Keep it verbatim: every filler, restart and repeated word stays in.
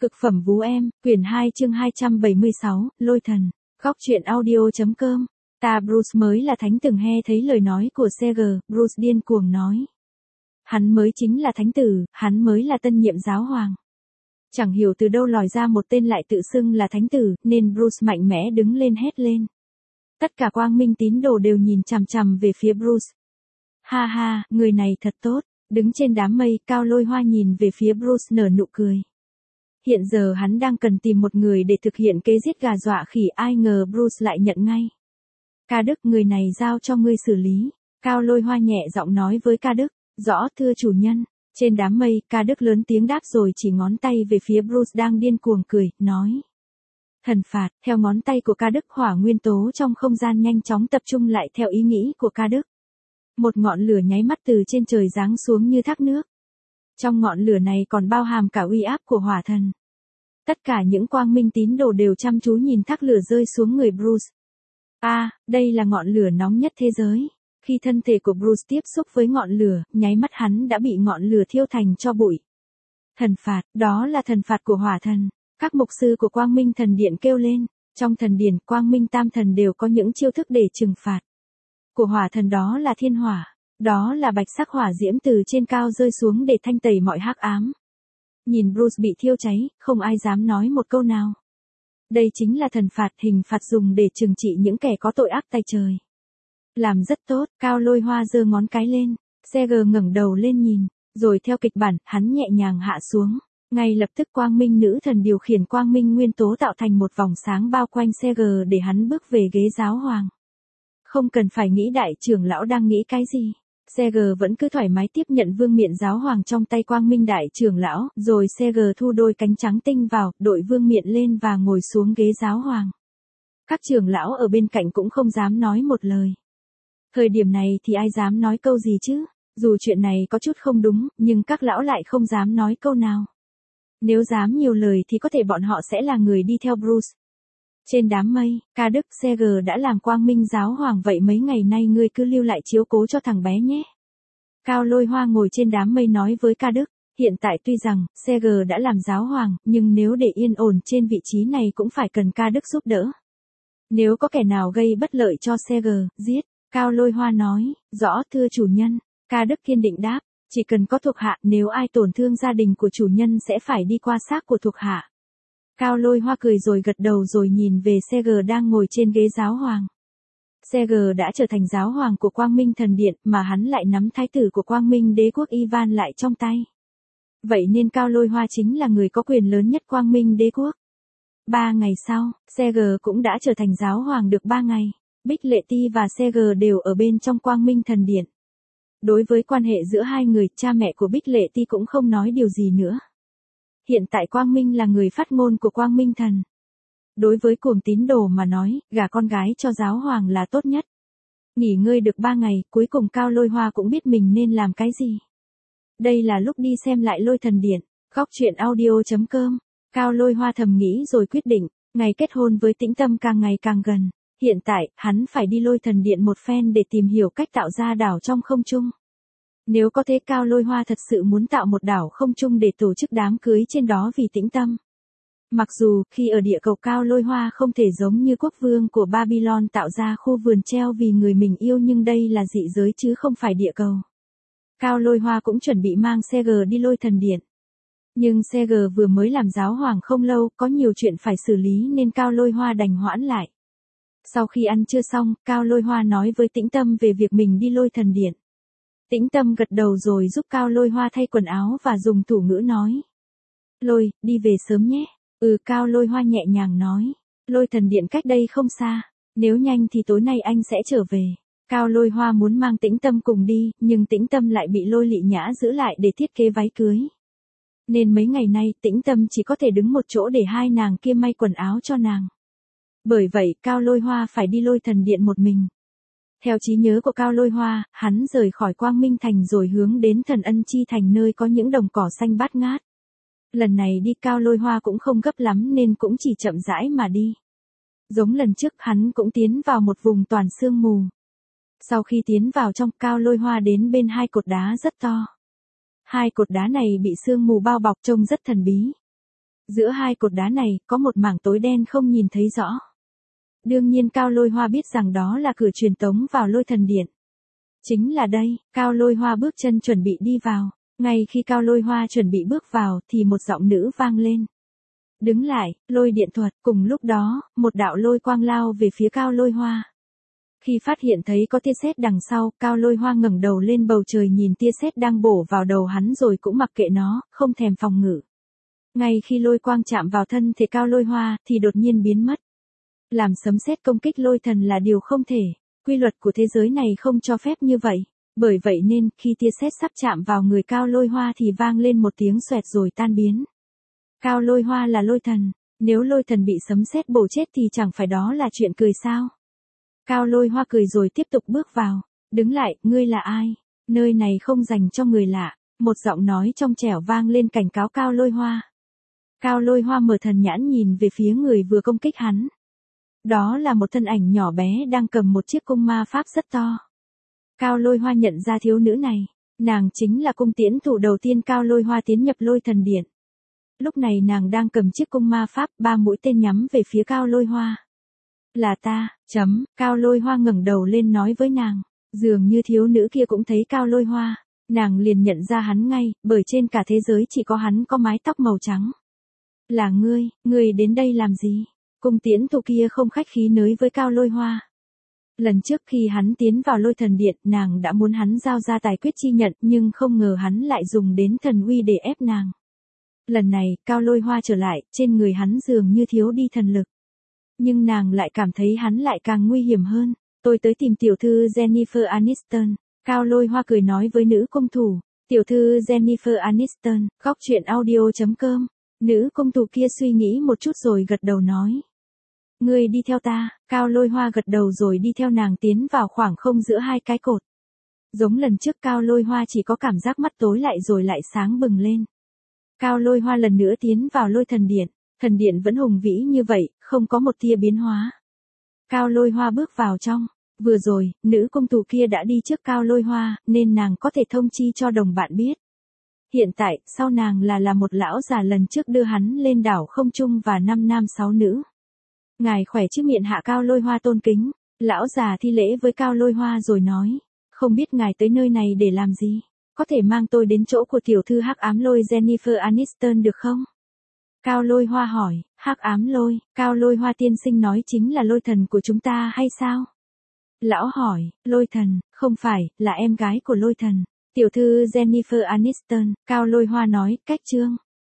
Cực phẩm vú em, quyển hai chương hai trăm bảy mươi sáu, Lôi thần. Góc truyện audio.com. Ta Bruce mới là thánh từng nghe thấy lời nói của Seger, Bruce điên cuồng nói. Hắn mới chính là thánh tử, hắn mới là tân nhiệm giáo hoàng. Chẳng hiểu từ đâu lòi ra một tên lại tự xưng là thánh tử, nên Bruce mạnh mẽ đứng lên hét lên. Tất cả quang minh tín đồ đều nhìn chằm chằm về phía Bruce. Ha ha, người này thật tốt, đứng trên đám mây, Cao Lôi Hoa nhìn về phía Bruce nở nụ cười. Hiện giờ hắn đang cần tìm một người để thực hiện kế giết gà dọa khỉ, ai ngờ Bruce lại nhận ngay. Ca Đức, người này giao cho ngươi xử lý. Cao Lôi Hoa nhẹ giọng nói với Ca Đức. Rõ thưa chủ nhân. Trên đám mây, Ca Đức lớn tiếng đáp rồi chỉ ngón tay về phía Bruce đang điên cuồng cười, nói. Thần phạt, theo ngón tay của Ca Đức, hỏa nguyên tố trong không gian nhanh chóng tập trung lại theo ý nghĩ của Ca Đức. Một ngọn lửa nháy mắt từ trên trời giáng xuống như thác nước. Trong ngọn lửa này còn bao hàm cả uy áp của hỏa thần. Tất cả những quang minh tín đồ đều chăm chú nhìn thác lửa rơi xuống người Bruce. À, đây là ngọn lửa nóng nhất thế giới. Khi thân thể của Bruce tiếp xúc với ngọn lửa, nháy mắt hắn đã bị ngọn lửa thiêu thành tro bụi. Thần phạt, đó là thần phạt của hỏa thần. Các mục sư của Quang Minh Thần Điện kêu lên. Trong thần điển, Quang Minh Tam Thần đều có những chiêu thức để trừng phạt. Của hỏa thần đó là thiên hỏa. Đó là bạch sắc hỏa diễm từ trên cao rơi xuống để thanh tẩy mọi hắc ám. Nhìn Bruce bị thiêu cháy, không ai dám nói một câu nào. Đây chính là thần phạt, hình phạt dùng để trừng trị những kẻ có tội ác tay trời. Làm rất tốt, Cao Lôi Hoa giơ ngón cái lên. Seger ngẩng đầu lên nhìn, rồi theo kịch bản, hắn nhẹ nhàng hạ xuống. Ngay lập tức quang minh nữ thần điều khiển quang minh nguyên tố tạo thành một vòng sáng bao quanh Seger để hắn bước về ghế giáo hoàng. Không cần phải nghĩ đại trưởng lão đang nghĩ cái gì. Seger vẫn cứ thoải mái tiếp nhận vương miện giáo hoàng trong tay quang minh đại trưởng lão, rồi Seger thu đôi cánh trắng tinh vào, đội vương miện lên và ngồi xuống ghế giáo hoàng. Các trưởng lão ở bên cạnh cũng không dám nói một lời. Thời điểm này thì ai dám nói câu gì chứ? Dù chuyện này có chút không đúng, nhưng các lão lại không dám nói câu nào. Nếu dám nhiều lời thì có thể bọn họ sẽ là người đi theo Bruce. Trên đám mây, Ca Đức, Seger đã làm quang minh giáo hoàng, vậy mấy ngày nay ngươi cứ lưu lại chiếu cố cho thằng bé nhé. Cao Lôi Hoa ngồi trên đám mây nói với Ca Đức, hiện tại tuy rằng, Seger đã làm giáo hoàng, nhưng nếu để yên ổn trên vị trí này cũng phải cần Ca Đức giúp đỡ. Nếu có kẻ nào gây bất lợi cho Seger, giết. Cao Lôi Hoa nói, rõ thưa chủ nhân. Ca Đức kiên định đáp, chỉ cần có thuộc hạ, nếu ai tổn thương gia đình của chủ nhân sẽ phải đi qua xác của thuộc hạ. Cao Lôi Hoa cười rồi gật đầu rồi nhìn về Seger đang ngồi trên ghế giáo hoàng. Seger đã trở thành giáo hoàng của Quang Minh Thần Điện mà hắn lại nắm thái tử của Quang Minh Đế quốc Ivan lại trong tay. Vậy nên Cao Lôi Hoa chính là người có quyền lớn nhất Quang Minh Đế quốc. Ba ngày sau, Seger cũng đã trở thành giáo hoàng được ba ngày. Bích Lệ Ti và Seger đều ở bên trong Quang Minh Thần Điện. Đối với quan hệ giữa hai người, cha mẹ của Bích Lệ Ti cũng không nói điều gì nữa. Hiện tại Quang Minh là người phát ngôn của Quang Minh Thần. Đối với cuồng tín đồ mà nói, gả con gái cho giáo hoàng là tốt nhất. Nghỉ ngơi được ba ngày, cuối cùng Cao Lôi Hoa cũng biết mình nên làm cái gì. Đây là lúc đi xem lại Lôi Thần Điện. Góc truyện audio.com. Cao Lôi Hoa thầm nghĩ rồi quyết định, ngày kết hôn với Tĩnh Tâm càng ngày càng gần. Hiện tại, hắn phải đi Lôi Thần Điện một phen để tìm hiểu cách tạo ra đảo trong không trung. Nếu có thế Cao Lôi Hoa thật sự muốn tạo một đảo không trung để tổ chức đám cưới trên đó vì Tĩnh Tâm. Mặc dù, khi ở địa cầu Cao Lôi Hoa không thể giống như quốc vương của Babylon tạo ra khu vườn treo vì người mình yêu, nhưng đây là dị giới chứ không phải địa cầu. Cao Lôi Hoa cũng chuẩn bị mang Seger đi Lôi Thần Điện. Nhưng Seger vừa mới làm giáo hoàng không lâu, có nhiều chuyện phải xử lý nên Cao Lôi Hoa đành hoãn lại. Sau khi ăn trưa xong, Cao Lôi Hoa nói với Tĩnh Tâm về việc mình đi Lôi Thần Điện. Tĩnh Tâm gật đầu rồi giúp Cao Lôi Hoa thay quần áo và dùng thủ ngữ nói. Lôi, đi về sớm nhé. Ừ, Cao Lôi Hoa nhẹ nhàng nói. Lôi Thần Điện cách đây không xa. Nếu nhanh thì tối nay anh sẽ trở về. Cao Lôi Hoa muốn mang Tĩnh Tâm cùng đi, nhưng Tĩnh Tâm lại bị Lôi Lị Nhã giữ lại để thiết kế váy cưới. Nên mấy ngày nay Tĩnh Tâm chỉ có thể đứng một chỗ để hai nàng kia may quần áo cho nàng. Bởi vậy, Cao Lôi Hoa phải đi Lôi Thần Điện một mình. Theo trí nhớ của Cao Lôi Hoa, hắn rời khỏi Quang Minh Thành rồi hướng đến Thần Ân Chi Thành nơi có những đồng cỏ xanh bát ngát. Lần này đi Cao Lôi Hoa cũng không gấp lắm nên cũng chỉ chậm rãi mà đi. Giống lần trước hắn cũng tiến vào một vùng toàn sương mù. Sau khi tiến vào trong, Cao Lôi Hoa đến bên hai cột đá rất to. Hai cột đá này bị sương mù bao bọc trông rất thần bí. Giữa hai cột đá này, có một mảng tối đen không nhìn thấy rõ. Đương nhiên Cao Lôi Hoa biết rằng đó là cửa truyền tống vào Lôi Thần Điện. Chính là đây, Cao Lôi Hoa bước chân chuẩn bị đi vào. Ngay khi Cao Lôi Hoa chuẩn bị bước vào, thì một giọng nữ vang lên. Đứng lại, lôi điện thuật. Cùng lúc đó, một đạo lôi quang lao về phía Cao Lôi Hoa. Khi phát hiện thấy có tia sét đằng sau, Cao Lôi Hoa ngẩng đầu lên bầu trời nhìn tia sét đang bổ vào đầu hắn rồi cũng mặc kệ nó, không thèm phòng ngự. Ngay khi lôi quang chạm vào thân thể Cao Lôi Hoa, thì đột nhiên biến mất. Làm sấm sét công kích lôi thần là điều không thể. Quy luật của thế giới này không cho phép như vậy. Bởi vậy nên, khi tia sét sắp chạm vào người Cao Lôi Hoa thì vang lên một tiếng xoẹt rồi tan biến. Cao Lôi Hoa là lôi thần. Nếu lôi thần bị sấm sét bổ chết thì chẳng phải đó là chuyện cười sao? Cao Lôi Hoa cười rồi tiếp tục bước vào. Đứng lại, ngươi là ai? Nơi này không dành cho người lạ. Một giọng nói trong trẻo vang lên cảnh cáo Cao Lôi Hoa. Cao Lôi Hoa mở thần nhãn nhìn về phía người vừa công kích hắn. Đó là một thân ảnh nhỏ bé đang cầm một chiếc cung ma pháp rất to. Cao Lôi Hoa nhận ra thiếu nữ này. Nàng chính là cung tiễn thủ đầu tiên Cao Lôi Hoa tiến nhập Lôi Thần Điện. Lúc này nàng đang cầm chiếc cung ma pháp, ba mũi tên nhắm về phía Cao Lôi Hoa. Là ta, chấm, Cao Lôi Hoa ngẩng đầu lên nói với nàng. Dường như thiếu nữ kia cũng thấy Cao Lôi Hoa. Nàng liền nhận ra hắn ngay, bởi trên cả thế giới chỉ có hắn có mái tóc màu trắng. Là ngươi, ngươi đến đây làm gì? Cung tiễn thủ kia không khách khí nới với Cao Lôi Hoa. Lần trước khi hắn tiến vào Lôi Thần Điện, nàng đã muốn hắn giao ra tài quyết chi nhận, nhưng không ngờ hắn lại dùng đến thần uy để ép nàng. Lần này, Cao Lôi Hoa trở lại, trên người hắn dường như thiếu đi thần lực. Nhưng nàng lại cảm thấy hắn lại càng nguy hiểm hơn. Tôi tới tìm tiểu thư Jennifer Aniston. Cao Lôi Hoa cười nói với nữ cung thủ. Tiểu thư Jennifer Aniston, góc truyện audio chấm com. Nữ cung thủ kia suy nghĩ một chút rồi gật đầu nói. Ngươi đi theo ta. Cao Lôi Hoa gật đầu rồi đi theo nàng tiến vào khoảng không giữa hai cái cột. Giống lần trước Cao Lôi Hoa chỉ có cảm giác mắt tối lại rồi lại sáng bừng lên. Cao Lôi Hoa lần nữa tiến vào Lôi Thần Điện. Thần điện vẫn hùng vĩ như vậy, không có một tia biến hóa. Cao Lôi Hoa bước vào trong. Vừa rồi, nữ cung thủ kia đã đi trước Cao Lôi Hoa, nên nàng có thể thông chi cho đồng bạn biết. Hiện tại, sau nàng là là một lão già lần trước đưa hắn lên đảo không trung và năm nam sáu nữ. Ngài khỏe chứ, miệng hạ Cao Lôi Hoa tôn kính. Lão già thi lễ với Cao Lôi Hoa rồi nói. Không biết ngài tới nơi này để làm gì? Có thể mang tôi đến chỗ của tiểu thư Hắc Ám Lôi Jennifer Aniston được không? Cao Lôi Hoa hỏi. Hắc Ám Lôi, Cao Lôi Hoa tiên sinh nói chính là lôi thần của chúng ta hay sao? Lão hỏi. Lôi thần, không phải, là em gái của lôi thần. Tiểu thư Jennifer Aniston. Cao Lôi Hoa nói. Cách chương.